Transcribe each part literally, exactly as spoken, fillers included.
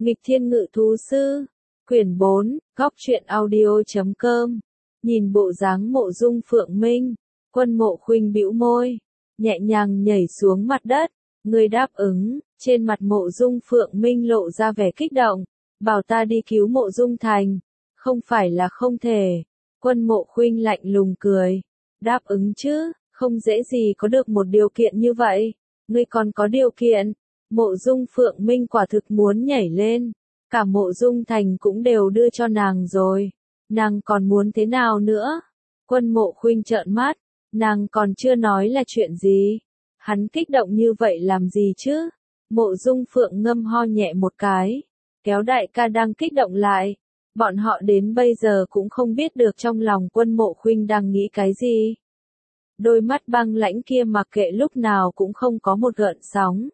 Nghịch Thiên Ngự Thú Sư, quyển bốn, góc truyện audio chấm com. Nhìn bộ dáng Mộ Dung Phượng Minh, Quân Mộ Khuynh bĩu môi, nhẹ nhàng nhảy xuống mặt đất. Người đáp ứng. Trên mặt Mộ Dung Phượng Minh lộ ra vẻ kích động, bảo ta đi cứu Mộ Dung Thành, không phải là không thể. Quân Mộ Khuynh lạnh lùng cười, đáp ứng chứ, không dễ gì có được một điều kiện như vậy. Ngươi còn có điều kiện? Mộ Dung Phượng Minh quả thực muốn nhảy lên, cả Mộ Dung Thành cũng đều đưa cho nàng rồi, nàng còn muốn thế nào nữa? Quân Mộ Khuynh trợn mắt, nàng còn chưa nói là chuyện gì, hắn kích động như vậy làm gì chứ? Mộ Dung Phượng ngâm ho nhẹ một cái, kéo đại ca đang kích động lại. Bọn họ đến bây giờ cũng không biết được trong lòng Quân Mộ Khuynh đang nghĩ cái gì. Đôi mắt băng lãnh kia mặc kệ lúc nào cũng không có một gợn sóng.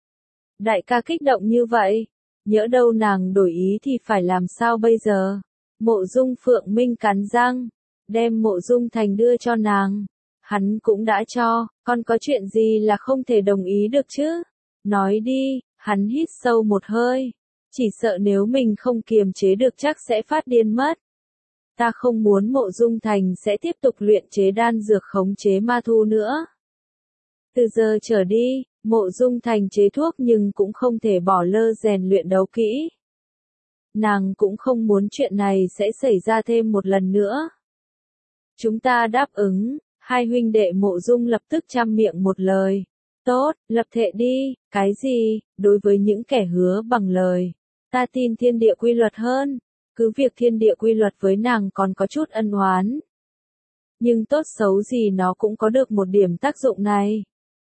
Đại ca kích động như vậy, nhỡ đâu nàng đổi ý thì phải làm sao bây giờ? Mộ Dung Phượng Minh cắn răng, đem Mộ Dung Thành đưa cho nàng. Hắn cũng đã cho, còn có chuyện gì là không thể đồng ý được chứ? Nói đi. Hắn hít sâu một hơi, chỉ sợ nếu mình không kiềm chế được chắc sẽ phát điên mất. Ta không muốn Mộ Dung Thành sẽ tiếp tục luyện chế đan dược khống chế ma thu nữa. Từ giờ trở đi, Mộ Dung Thành chế thuốc nhưng cũng không thể bỏ lơ rèn luyện đấu kỹ. Nàng cũng không muốn chuyện này sẽ xảy ra thêm một lần nữa. Chúng ta đáp ứng. Hai huynh đệ Mộ Dung lập tức trăm miệng một lời. Tốt, lập thệ đi. Cái gì? Đối với những kẻ hứa bằng lời, ta tin thiên địa quy luật hơn. Cứ việc thiên địa quy luật với nàng còn có chút ân oán, nhưng tốt xấu gì nó cũng có được một điểm tác dụng này.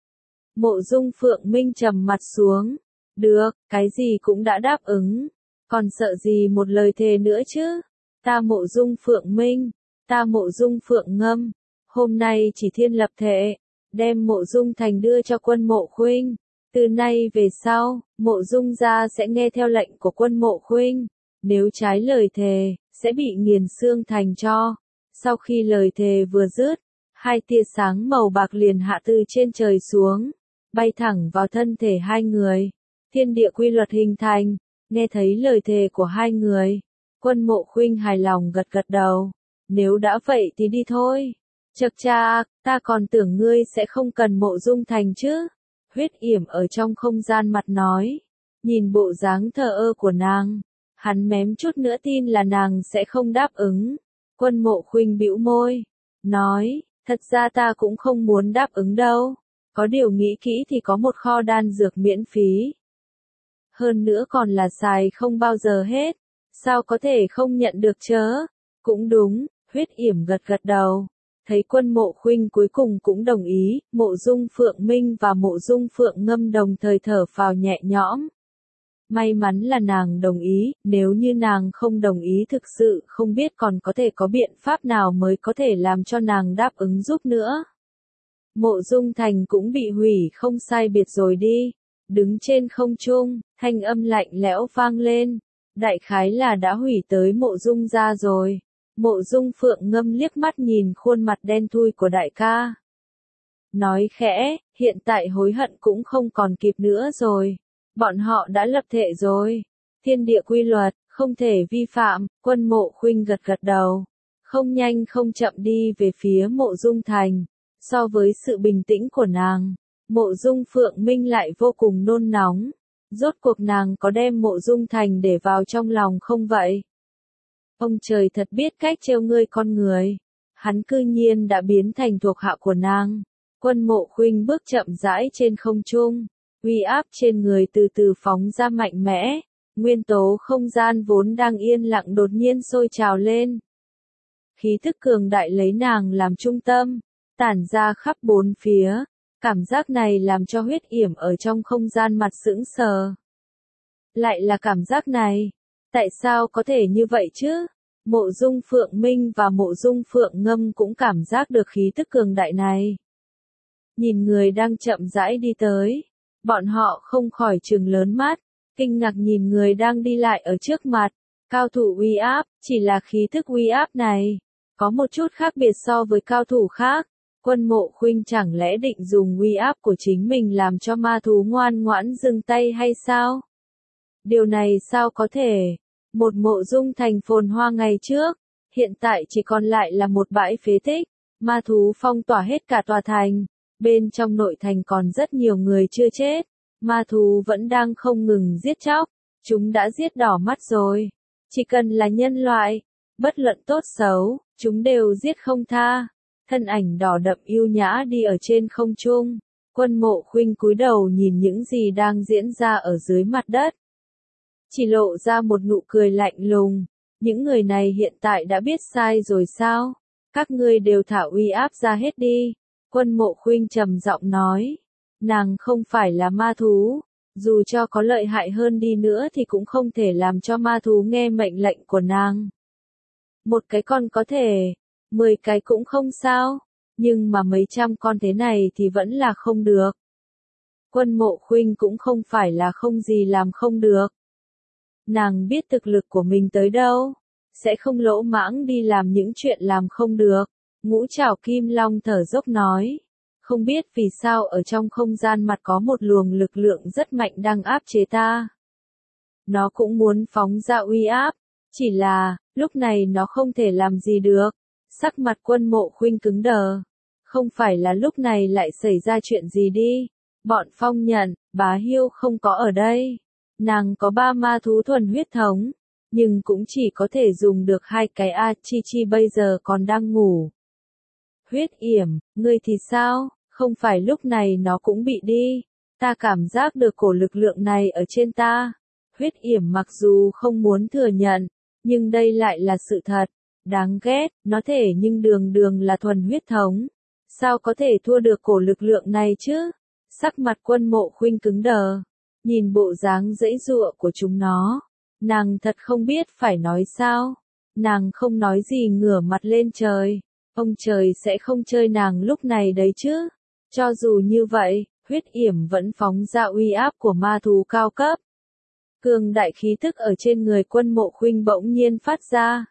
Mộ Dung Phượng Minh trầm mặt xuống. Được, cái gì cũng đã đáp ứng, còn sợ gì một lời thề nữa chứ? Ta Mộ Dung Phượng Minh, ta Mộ Dung Phượng Ngâm, hôm nay chỉ thiên lập thệ, đem Mộ Dung Thành đưa cho Quân Mộ Khuynh. Từ nay về sau, Mộ Dung gia sẽ nghe theo lệnh của Quân Mộ Khuynh, nếu trái lời thề, sẽ bị nghiền xương thành tro. Sau khi lời thề vừa dứt, hai tia sáng màu bạc liền hạ từ trên trời xuống, bay thẳng vào thân thể hai người. Thiên địa quy luật hình thành, nghe thấy lời thề của hai người, Quân Mộ Khuynh hài lòng gật gật đầu. Nếu đã vậy thì đi thôi. Chậc cha, ta còn tưởng ngươi sẽ không cần Mộ Dung Thành chứ. Huyết Yểm ở trong không gian mặt nói, nhìn bộ dáng thờ ơ của nàng, hắn mém chút nữa tin là nàng sẽ không đáp ứng. Quân Mộ Khuynh bĩu môi, nói, thật ra ta cũng không muốn đáp ứng đâu, có điều nghĩ kỹ thì có một kho đan dược miễn phí. Hơn nữa còn là xài không bao giờ hết, sao có thể không nhận được chớ? Cũng đúng, Huyết Yểm gật gật đầu. Thấy Quân Mộ Khuynh cuối cùng cũng đồng ý, Mộ Dung Phượng Minh và Mộ Dung Phượng Ngâm đồng thời thở phào nhẹ nhõm. May mắn là nàng đồng ý, nếu như nàng không đồng ý thực sự không biết còn có thể có biện pháp nào mới có thể làm cho nàng đáp ứng giúp nữa. Mộ Dung Thành cũng bị hủy không sai biệt rồi đi. Đứng trên không trung, thanh âm lạnh lẽo vang lên. Đại khái là đã hủy tới Mộ Dung gia rồi. Mộ Dung Phượng Ngâm liếc mắt nhìn khuôn mặt đen thui của đại ca, nói khẽ, hiện tại hối hận cũng không còn kịp nữa rồi. Bọn họ đã lập thệ rồi. Thiên địa quy luật, không thể vi phạm. Quân Mộ Khuynh gật gật đầu, không nhanh không chậm đi về phía Mộ Dung Thành. So với sự bình tĩnh của nàng, Mộ Dung Phượng Minh lại vô cùng nôn nóng. Rốt cuộc nàng có đem Mộ Dung Thành để vào trong lòng không vậy? Ông trời thật biết cách trêu ngươi con người. Hắn cư nhiên đã biến thành thuộc hạ của nàng. Quân Mộ Khuynh bước chậm rãi trên không trung, uy áp trên người từ từ phóng ra mạnh mẽ. Nguyên tố không gian vốn đang yên lặng đột nhiên sôi trào lên. Khí thức cường đại lấy nàng làm trung tâm, tản ra khắp bốn phía. Cảm giác này làm cho Huyết Yểm ở trong không gian mặt sững sờ. Lại là cảm giác này. Tại sao có thể như vậy chứ? Mộ Dung Phượng Minh và Mộ Dung Phượng Ngâm cũng cảm giác được khí tức cường đại này. Nhìn người đang chậm rãi đi tới, bọn họ không khỏi trừng lớn mắt, kinh ngạc nhìn người đang đi lại ở trước mặt. Cao thủ uy áp, chỉ là khí thức uy áp này, có một chút khác biệt so với cao thủ khác. Quân Mộ Khuynh chẳng lẽ định dùng uy áp của chính mình làm cho ma thú ngoan ngoãn dừng tay hay sao? Điều này sao có thể? Một mộ dung thành phồn hoa ngày trước, hiện tại chỉ còn lại là một bãi phế tích, ma thú phong tỏa hết cả tòa thành, bên trong nội thành còn rất nhiều người chưa chết, ma thú vẫn đang không ngừng giết chóc, chúng đã giết đỏ mắt rồi, chỉ cần là nhân loại, bất luận tốt xấu, chúng đều giết không tha. Thân ảnh đỏ đậm yêu nhã đi ở trên không trung, Quân Mộ Khuynh cúi đầu nhìn những gì đang diễn ra ở dưới mặt đất. Chỉ lộ ra một nụ cười lạnh lùng, những người này hiện tại đã biết sai rồi sao? Các ngươi đều thả uy áp ra hết đi. Quân Mộ Khuynh trầm giọng nói, nàng không phải là ma thú, dù cho có lợi hại hơn đi nữa thì cũng không thể làm cho ma thú nghe mệnh lệnh của nàng. Một cái con có thể, mười cái cũng không sao, nhưng mà mấy trăm con thế này thì vẫn là không được. Quân Mộ Khuynh cũng không phải là không gì làm không được. Nàng biết thực lực của mình tới đâu, sẽ không lỗ mãng đi làm những chuyện làm không được. Ngũ Trảo Kim Long thở dốc nói, không biết vì sao ở trong không gian mặt có một luồng lực lượng rất mạnh đang áp chế ta. Nó cũng muốn phóng ra uy áp, chỉ là, lúc này nó không thể làm gì được. Sắc mặt Quân Mộ Khuynh cứng đờ. Không phải là lúc này lại xảy ra chuyện gì đi. Bọn Phong Nhận, Bá Hiêu không có ở đây. Nàng có ba ma thú thuần huyết thống, nhưng cũng chỉ có thể dùng được hai cái A. Chi Chi bây giờ còn đang ngủ. Huyết Yểm, ngươi thì sao? Không phải lúc này nó cũng bị đi. Ta cảm giác được cổ lực lượng này ở trên ta. Huyết Yểm mặc dù không muốn thừa nhận, nhưng đây lại là sự thật. Đáng ghét, nó thể nhưng đường đường là thuần huyết thống. Sao có thể thua được cổ lực lượng này chứ? Sắc mặt Quân Mộ Khuynh cứng đờ. Nhìn bộ dáng giãy giụa của chúng nó. Nàng thật không biết phải nói sao. Nàng không nói gì ngửa mặt lên trời. Ông trời sẽ không chơi nàng lúc này đấy chứ. Cho dù như vậy, Huyết Yểm vẫn phóng ra uy áp của ma thú cao cấp. Cường đại khí thức ở trên người Quân Mộ Khuynh bỗng nhiên phát ra.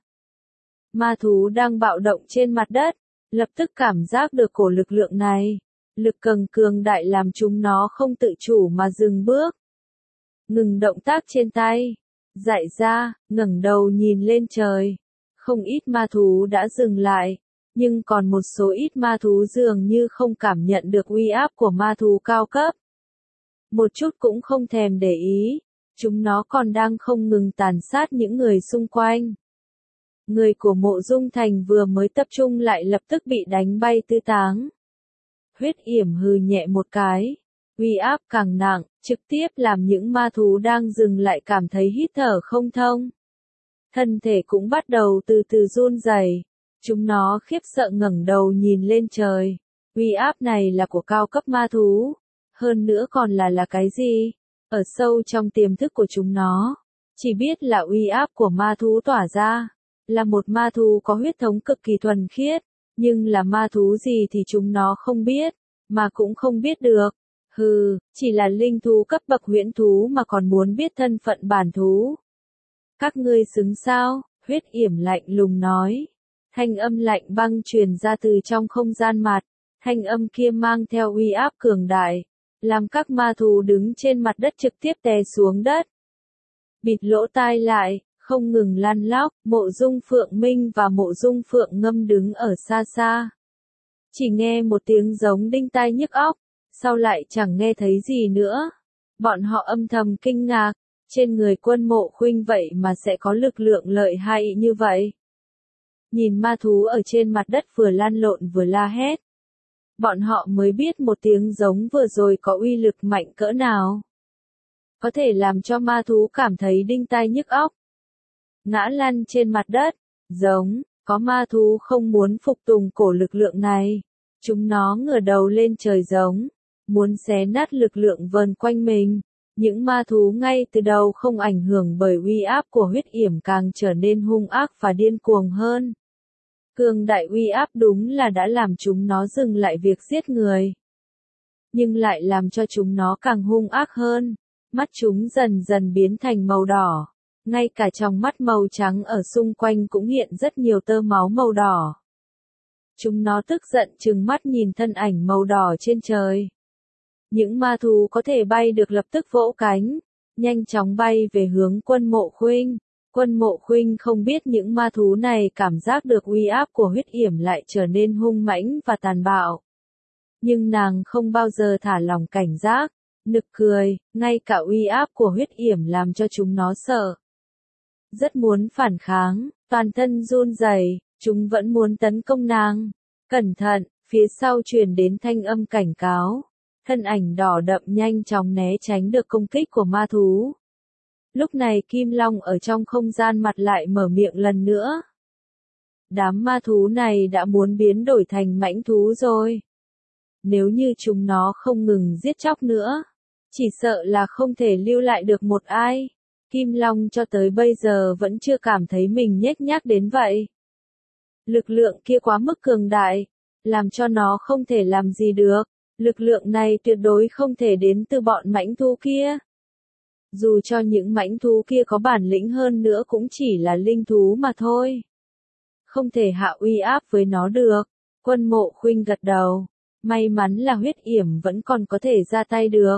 Ma thú đang bạo động trên mặt đất, lập tức cảm giác được cổ lực lượng này. Lực cường cường đại làm chúng nó không tự chủ mà dừng bước. Ngừng động tác trên tay. Dại ra, ngẩng đầu nhìn lên trời. Không ít ma thú đã dừng lại. Nhưng còn một số ít ma thú dường như không cảm nhận được uy áp của ma thú cao cấp. Một chút cũng không thèm để ý. Chúng nó còn đang không ngừng tàn sát những người xung quanh. Người của Mộ Dung Thành vừa mới tập trung lại lập tức bị đánh bay tứ tán. Huyết Yểm hừ nhẹ một cái. Uy áp càng nặng, trực tiếp làm những ma thú đang dừng lại cảm thấy hít thở không thông. Thân thể cũng bắt đầu từ từ run rẩy. Chúng nó khiếp sợ ngẩng đầu nhìn lên trời. Uy áp này là của cao cấp ma thú. Hơn nữa còn là là cái gì? Ở sâu trong tiềm thức của chúng nó. Chỉ biết là uy áp của ma thú tỏa ra. Là một ma thú có huyết thống cực kỳ thuần khiết. Nhưng là ma thú gì thì chúng nó không biết. Mà cũng không biết được. Hừ, chỉ là linh thú cấp bậc huyễn thú mà còn muốn biết thân phận bản thú. Các ngươi xứng sao? Huyết Yểm lạnh lùng nói. Thanh âm lạnh băng truyền ra từ trong không gian mặt. Thanh âm kia mang theo uy áp cường đại. Làm các ma thú đứng trên mặt đất trực tiếp té xuống đất. Bịt lỗ tai lại, không ngừng lăn lóc, Mộ Dung Phượng Minh và Mộ Dung Phượng Ngâm đứng ở xa xa. Chỉ nghe một tiếng giống đinh tai nhức óc, sau lại chẳng nghe thấy gì nữa. Bọn họ âm thầm kinh ngạc, trên người Quân Mộ Khuynh vậy mà sẽ có lực lượng lợi hại như vậy. Nhìn ma thú ở trên mặt đất vừa lăn lộn vừa la hét. Bọn họ mới biết một tiếng giống vừa rồi có uy lực mạnh cỡ nào. Có thể làm cho ma thú cảm thấy đinh tai nhức óc. Ngã lăn trên mặt đất, giống, có ma thú không muốn phục tùng cổ lực lượng này. Chúng nó ngửa đầu lên trời giống, muốn xé nát lực lượng vờn quanh mình. Những ma thú ngay từ đầu không ảnh hưởng bởi uy áp của Huyết Yểm càng trở nên hung ác và điên cuồng hơn. Cường đại uy áp đúng là đã làm chúng nó dừng lại việc giết người. Nhưng lại làm cho chúng nó càng hung ác hơn. Mắt chúng dần dần biến thành màu đỏ. Ngay cả trong mắt màu trắng ở xung quanh cũng hiện rất nhiều tơ máu màu đỏ. Chúng nó tức giận trừng mắt nhìn thân ảnh màu đỏ trên trời. Những ma thú có thể bay được lập tức vỗ cánh. nhanh chóng bay về hướng Quân Mộ Khuynh. Quân Mộ Khuynh không biết những ma thú này cảm giác được uy áp của huyết yểm lại trở nên hung mãnh và tàn bạo. Nhưng nàng không bao giờ thả lỏng cảnh giác, nực cười, ngay cả uy áp của huyết yểm làm cho chúng nó sợ. Rất muốn phản kháng, toàn thân run rẩy, chúng vẫn muốn tấn công nàng. Cẩn thận, phía sau truyền đến thanh âm cảnh cáo. Thân ảnh đỏ đậm nhanh chóng né tránh được công kích của ma thú. Lúc này Kim Long ở trong không gian mặt lại mở miệng lần nữa. Đám ma thú này đã muốn biến đổi thành mãnh thú rồi. Nếu như chúng nó không ngừng giết chóc nữa, chỉ sợ là không thể lưu lại được một ai. Kim Long cho tới bây giờ vẫn chưa cảm thấy mình nhếch nhác đến vậy. Lực lượng kia quá mức cường đại, làm cho nó không thể làm gì được. Lực lượng này tuyệt đối không thể đến từ bọn mãnh thú kia. Dù cho những mãnh thú kia có bản lĩnh hơn nữa cũng chỉ là linh thú mà thôi. Không thể hạ uy áp với nó được. Quân Mộ Khuynh gật đầu. May mắn là huyết yểm vẫn còn có thể ra tay được.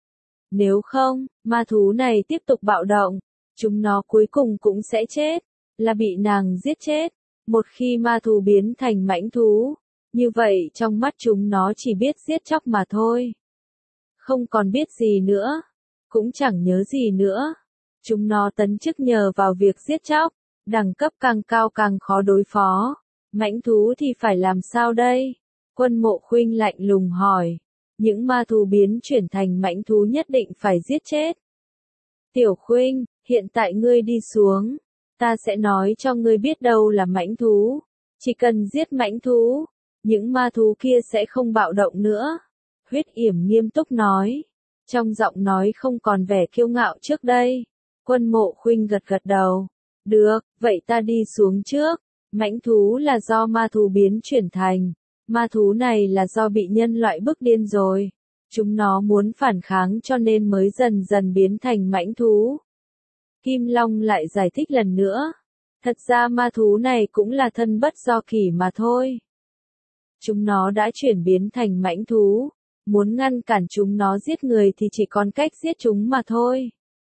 Nếu không, ma thú này tiếp tục bạo động, chúng nó cuối cùng cũng sẽ chết, là bị nàng giết chết. Một khi ma thú biến thành mãnh thú, như vậy trong mắt chúng nó chỉ biết giết chóc mà thôi. Không còn biết gì nữa, cũng chẳng nhớ gì nữa. Chúng nó tấn chức nhờ vào việc giết chóc, đẳng cấp càng cao càng khó đối phó. Mãnh thú thì phải làm sao đây? Quân Mộ Khuynh lạnh lùng hỏi. Những ma thú biến chuyển thành mãnh thú nhất định phải giết chết. Tiểu Khuynh, hiện tại ngươi đi xuống, ta sẽ nói cho ngươi biết đâu là mãnh thú. Chỉ cần giết mãnh thú, những ma thú kia sẽ không bạo động nữa. Huyết yểm nghiêm túc nói, trong giọng nói không còn vẻ kiêu ngạo trước đây. Quân Mộ Khuynh gật gật đầu. Được, vậy ta đi xuống trước. Mãnh thú là do ma thú biến chuyển thành. Ma thú này là do bị nhân loại bức điên rồi. Chúng nó muốn phản kháng cho nên mới dần dần biến thành mãnh thú. Kim Long lại giải thích lần nữa. Thật ra ma thú này cũng là thân bất do kỷ mà thôi. Chúng nó đã chuyển biến thành mãnh thú. Muốn ngăn cản chúng nó giết người thì chỉ còn cách giết chúng mà thôi.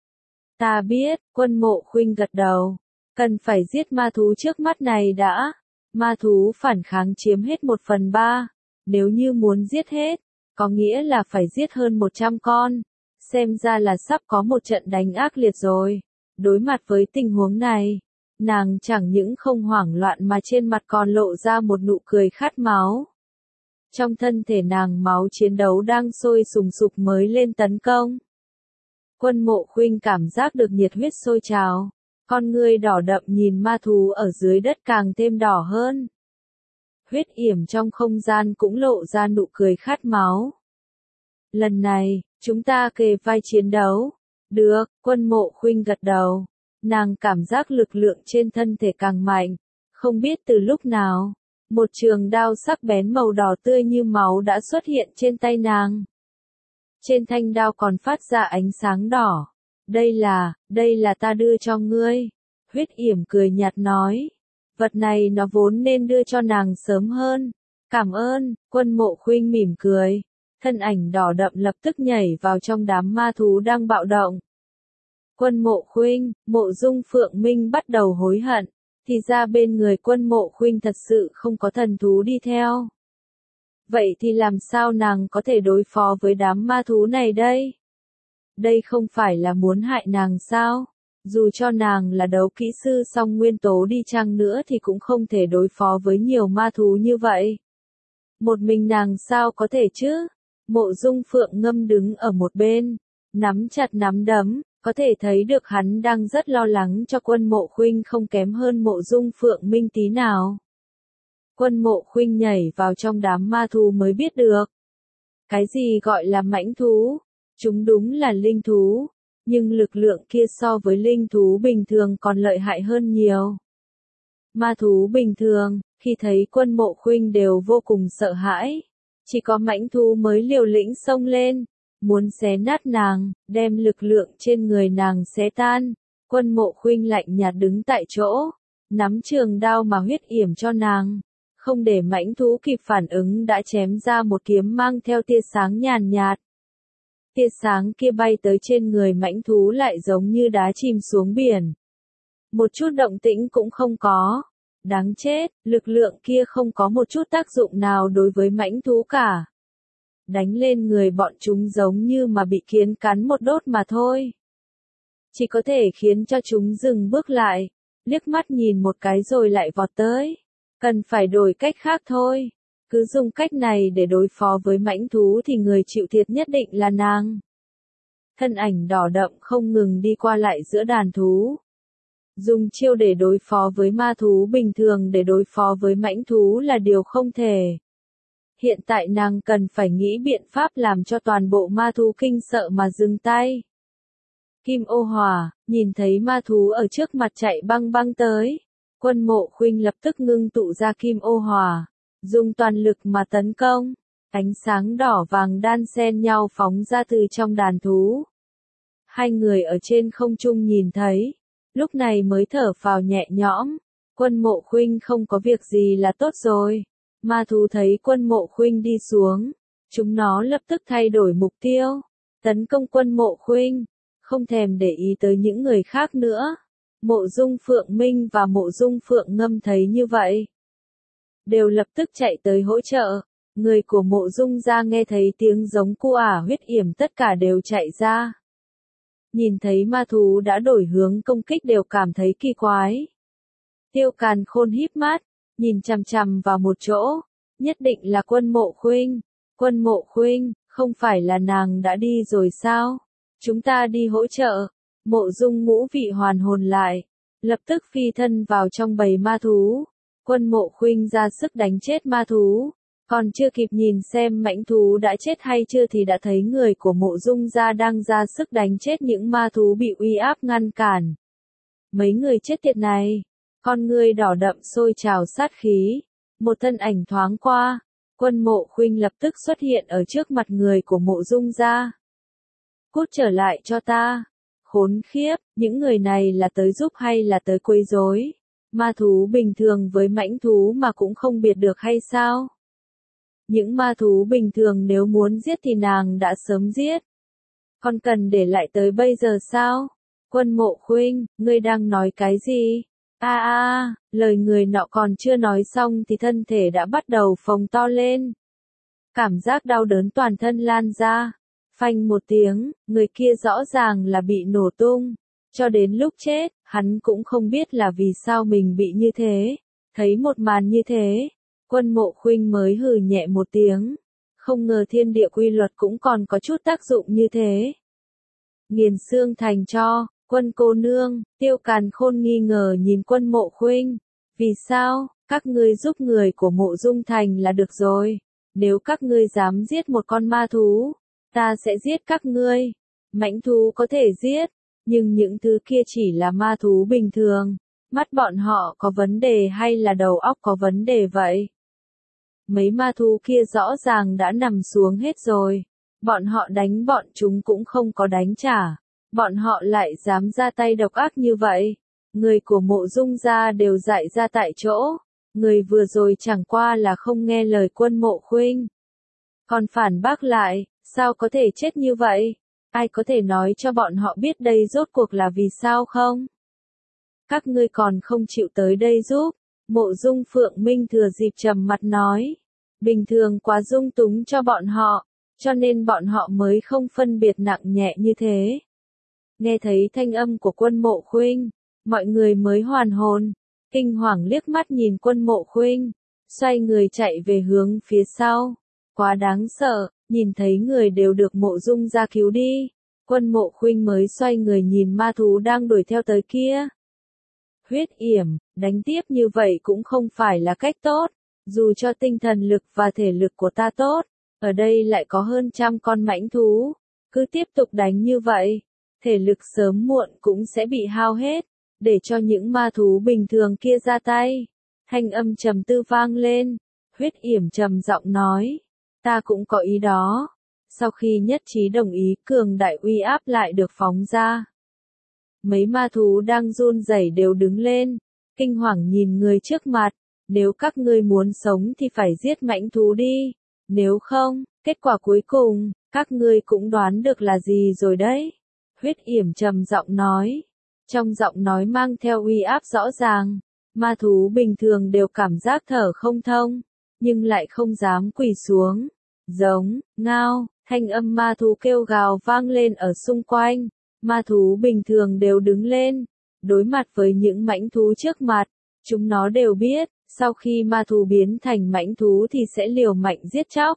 Ta biết, Quân Mộ Khuynh gật đầu. Cần phải giết ma thú trước mắt này đã. Ma thú phản kháng chiếm hết một phần ba. Nếu như muốn giết hết, có nghĩa là phải giết hơn một trăm con. Xem ra là sắp có một trận đánh ác liệt rồi. Đối mặt với tình huống này, nàng chẳng những không hoảng loạn mà trên mặt còn lộ ra một nụ cười khát máu. Trong thân thể nàng máu chiến đấu đang sôi sùng sục mới lên tấn công. Quân Mộ Khuynh cảm giác được nhiệt huyết sôi trào. Con ngươi đỏ đậm nhìn ma thú ở dưới đất càng thêm đỏ hơn. Huyết yểm trong không gian cũng lộ ra nụ cười khát máu. Lần này, chúng ta kề vai chiến đấu. Được, Quân Mộ Khuynh gật đầu. Nàng cảm giác lực lượng trên thân thể càng mạnh. Không biết từ lúc nào, một trường đao sắc bén màu đỏ tươi như máu đã xuất hiện trên tay nàng. Trên thanh đao còn phát ra ánh sáng đỏ. Đây là, đây là ta đưa cho ngươi. Huyết yểm cười nhạt nói. Vật này nó vốn nên đưa cho nàng sớm hơn. Cảm ơn, Quân Mộ Khuynh mỉm cười. Thân ảnh đỏ đậm lập tức nhảy vào trong đám ma thú đang bạo động. Quân Mộ Khuynh, Mộ Dung Phượng Minh bắt đầu hối hận. Thì ra bên người Quân Mộ Khuynh thật sự không có thần thú đi theo. Vậy thì làm sao nàng có thể đối phó với đám ma thú này đây? Đây không phải là muốn hại nàng sao? Dù cho nàng là đấu kỹ sư song nguyên tố đi chăng nữa thì cũng không thể đối phó với nhiều ma thú như vậy. Một mình nàng sao có thể chứ? Mộ Dung Phượng Ngâm đứng ở một bên, nắm chặt nắm đấm, có thể thấy được hắn đang rất lo lắng cho Quân Mộ Khuynh không kém hơn Mộ Dung Phượng Minh tí nào. Quân Mộ Khuynh nhảy vào trong đám ma thú mới biết được. Cái gì gọi là mãnh thú? Chúng đúng là linh thú, nhưng lực lượng kia so với linh thú bình thường còn lợi hại hơn nhiều. Ma thú bình thường, khi thấy Quân Mộ Khuynh đều vô cùng sợ hãi. Chỉ có mãnh thú mới liều lĩnh xông lên, muốn xé nát nàng, đem lực lượng trên người nàng xé tan. Quân Mộ Khuynh lạnh nhạt đứng tại chỗ, nắm trường đao mà huyết yểm cho nàng. Không để mãnh thú kịp phản ứng đã chém ra một kiếm mang theo tia sáng nhàn nhạt. Tia sáng kia bay tới trên người mãnh thú lại giống như đá chìm xuống biển. Một chút động tĩnh cũng không có. Đáng chết, lực lượng kia không có một chút tác dụng nào đối với mãnh thú cả. Đánh lên người bọn chúng giống như mà bị kiến cắn một đốt mà thôi. Chỉ có thể khiến cho chúng dừng bước lại, liếc mắt nhìn một cái rồi lại vọt tới. Cần phải đổi cách khác thôi. Cứ dùng cách này để đối phó với mãnh thú thì người chịu thiệt nhất định là nàng. Thân ảnh đỏ đậm không ngừng đi qua lại giữa đàn thú. Dùng chiêu để đối phó với ma thú bình thường để đối phó với mãnh thú là điều không thể. Hiện tại nàng cần phải nghĩ biện pháp làm cho toàn bộ ma thú kinh sợ mà dừng tay. Kim ô hỏa, nhìn thấy ma thú ở trước mặt chạy băng băng tới. Quân Mộ Khuynh lập tức ngưng tụ ra kim ô hỏa, dùng toàn lực mà tấn công. Ánh sáng đỏ vàng đan xen nhau phóng ra từ trong đàn thú. Hai người ở trên không trung nhìn thấy, lúc này mới thở phào nhẹ nhõm. Quân Mộ Khuynh không có việc gì là tốt rồi. Ma thú thấy Quân Mộ Khuynh đi xuống, chúng nó lập tức thay đổi mục tiêu, tấn công Quân Mộ Khuynh, không thèm để ý tới những người khác nữa. Mộ Dung Phượng Minh và Mộ Dung Phượng Ngâm thấy như vậy, đều lập tức chạy tới hỗ trợ. Người của Mộ Dung gia nghe thấy tiếng giống cu ả huyết yểm tất cả đều chạy ra. Nhìn thấy ma thú đã đổi hướng công kích đều cảm thấy kỳ quái. Tiêu Càn Khôn híp mắt, nhìn chằm chằm vào một chỗ, nhất định là Quân Mộ Khuynh. Quân Mộ Khuynh, không phải là nàng đã đi rồi sao? Chúng ta đi hỗ trợ. Mộ Dung Ngũ Vị hoàn hồn lại, lập tức phi thân vào trong bầy ma thú. Quân Mộ Khuynh ra sức đánh chết ma thú, còn chưa kịp nhìn xem mãnh thú đã chết hay chưa thì đã thấy người của Mộ Dung gia đang ra sức đánh chết những ma thú bị uy áp ngăn cản. Mấy người chết tiệt này, con ngươi đỏ đậm sôi trào sát khí, một thân ảnh thoáng qua, Quân Mộ Khuynh lập tức xuất hiện ở trước mặt người của Mộ Dung gia. Cút trở lại cho ta. Khốn khiếp, những người này là tới giúp hay là tới quấy rối? Ma thú bình thường với mãnh thú mà cũng không biệt được hay sao? Những ma thú bình thường nếu muốn giết thì nàng đã sớm giết. Còn cần để lại tới bây giờ sao? Quân Mộ Khuynh, ngươi đang nói cái gì? A a, lời người nọ còn chưa nói xong thì thân thể đã bắt đầu phồng to lên. Cảm giác đau đớn toàn thân lan ra. Phanh một tiếng, người kia rõ ràng là bị nổ tung. Cho đến lúc chết, hắn cũng không biết là vì sao mình bị như thế. Thấy một màn như thế, Quân Mộ Khuynh mới hừ nhẹ một tiếng. Không ngờ thiên địa quy luật cũng còn có chút tác dụng như thế. Nghiền xương thành tro, Quân cô nương, Tiêu Càn Khôn nghi ngờ nhìn Quân Mộ Khuynh. Vì sao, các ngươi giúp người của Mộ Dung Thành là được rồi. Nếu các ngươi dám giết một con ma thú, ta sẽ giết các ngươi. Mãnh thú có thể giết, nhưng những thứ kia chỉ là ma thú bình thường. Mắt bọn họ có vấn đề hay là đầu óc có vấn đề vậy? Mấy ma thú kia rõ ràng đã nằm xuống hết rồi. Bọn họ đánh bọn chúng cũng không có đánh trả. Bọn họ lại dám ra tay độc ác như vậy. Người của Mộ Dung gia đều dại ra tại chỗ. Người vừa rồi chẳng qua là không nghe lời Quân Mộ Khuynh. Còn phản bác lại, sao có thể chết như vậy? Ai có thể nói cho bọn họ biết đây rốt cuộc là vì sao không? Các ngươi còn không chịu tới đây giúp. Mộ Dung Phượng Minh thừa dịp trầm mặt nói. Bình thường quá dung túng cho bọn họ, cho nên bọn họ mới không phân biệt nặng nhẹ như thế. Nghe thấy thanh âm của Quân Mộ Khuynh, mọi người mới hoàn hồn, kinh hoàng liếc mắt nhìn Quân Mộ Khuynh, xoay người chạy về hướng phía sau. Quá đáng sợ, nhìn thấy người đều được Mộ Dung gia cứu đi. Quân Mộ Khuynh mới xoay người nhìn ma thú đang đuổi theo tới kia. Huyết yểm, đánh tiếp như vậy cũng không phải là cách tốt. Dù cho tinh thần lực và thể lực của ta tốt, ở đây lại có hơn trăm con mãnh thú. Cứ tiếp tục đánh như vậy, thể lực sớm muộn cũng sẽ bị hao hết. Để cho những ma thú bình thường kia ra tay. Thanh âm trầm tư vang lên. Huyết yểm trầm giọng nói. Ta cũng có ý đó. Sau khi nhất trí đồng ý, cường đại uy áp lại được phóng ra. Mấy ma thú đang run rẩy đều đứng lên, kinh hoàng nhìn người trước mặt. Nếu các ngươi muốn sống thì phải giết mãnh thú đi. Nếu không, kết quả cuối cùng, Các ngươi cũng đoán được là gì rồi đấy. Huyết yểm trầm giọng nói. Trong giọng nói mang theo uy áp rõ ràng. Ma thú bình thường đều cảm giác thở không thông, nhưng lại không dám quỳ xuống. Giống, ngao, thanh âm ma thú kêu gào vang lên ở xung quanh. Ma thú bình thường đều đứng lên, đối mặt với những mãnh thú trước mặt. Chúng nó đều biết, sau khi ma thú biến thành mãnh thú thì sẽ liều mạnh giết chóc.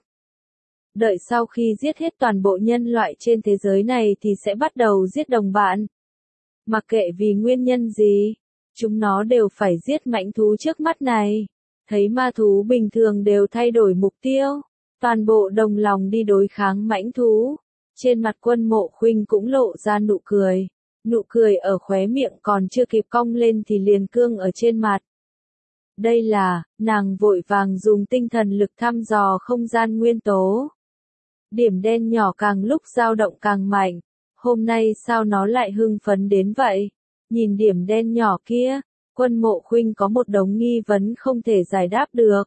Đợi sau khi giết hết toàn bộ nhân loại trên thế giới này thì sẽ bắt đầu giết đồng bạn. Mặc kệ vì nguyên nhân gì, chúng nó đều phải giết mãnh thú trước mắt này. Thấy ma thú bình thường đều thay đổi mục tiêu, toàn bộ đồng lòng đi đối kháng mãnh thú. Trên mặt Quân Mộ Khuynh cũng lộ ra nụ cười. Nụ cười ở khóe miệng còn chưa kịp cong lên thì liền cương ở trên mặt. Đây là, nàng vội vàng dùng tinh thần lực thăm dò không gian nguyên tố. Điểm đen nhỏ càng lúc dao động càng mạnh. Hôm nay sao nó lại hưng phấn đến vậy? Nhìn điểm đen nhỏ kia, Quân Mộ Khuynh có một đống nghi vấn không thể giải đáp được.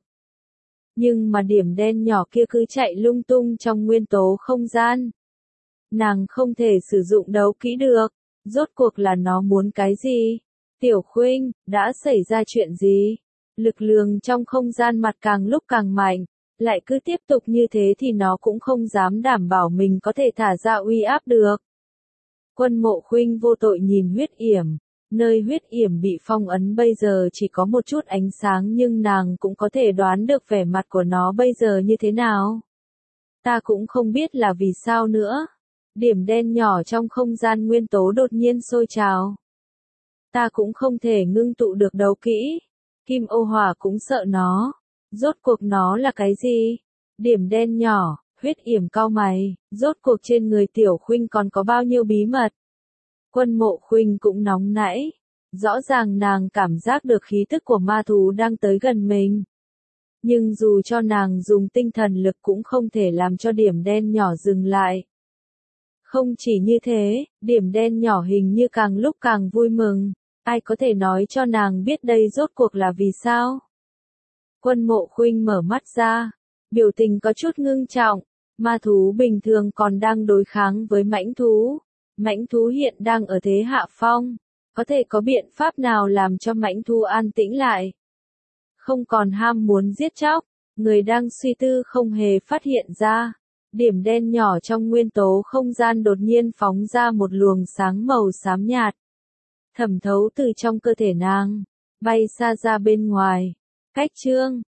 Nhưng mà điểm đen nhỏ kia cứ chạy lung tung trong nguyên tố không gian. Nàng không thể sử dụng đấu kỹ được. Rốt cuộc là nó muốn cái gì? Tiểu Khuynh, đã xảy ra chuyện gì? Lực lượng trong không gian mặt càng lúc càng mạnh. Lại cứ tiếp tục như thế thì nó cũng không dám đảm bảo mình có thể thả ra uy áp được. Quân Mộ Khuynh vô tội nhìn huyết yểm. Nơi huyết yểm bị phong ấn bây giờ chỉ có một chút ánh sáng nhưng nàng cũng có thể đoán được vẻ mặt của nó bây giờ như thế nào. Ta cũng không biết là vì sao nữa. Điểm đen nhỏ trong không gian nguyên tố đột nhiên sôi trào. Ta cũng không thể ngưng tụ được đấu kỹ. Kim ô hỏa cũng sợ nó. Rốt cuộc nó là cái gì? Điểm đen nhỏ, huyết yểm cau mày, rốt cuộc trên người Tiểu Khuynh còn có bao nhiêu bí mật? Quân Mộ Khuynh cũng nóng nảy. Rõ ràng nàng cảm giác được khí tức của ma thú đang tới gần mình. Nhưng dù cho nàng dùng tinh thần lực cũng không thể làm cho điểm đen nhỏ dừng lại. Không chỉ như thế, điểm đen nhỏ hình như càng lúc càng vui mừng. Ai có thể nói cho nàng biết đây rốt cuộc là vì sao? Quân Mộ Khuynh mở mắt ra, biểu tình có chút ngưng trọng. Ma thú bình thường còn đang đối kháng với mãnh thú. Mãnh thú hiện đang ở thế hạ phong. Có thể có biện pháp nào làm cho mãnh thú an tĩnh lại? Không còn ham muốn giết chóc. Người đang suy tư không hề phát hiện ra. Điểm đen nhỏ trong nguyên tố không gian đột nhiên phóng ra một luồng sáng màu xám nhạt. Thẩm thấu từ trong cơ thể nàng, bay xa ra bên ngoài. Cách chương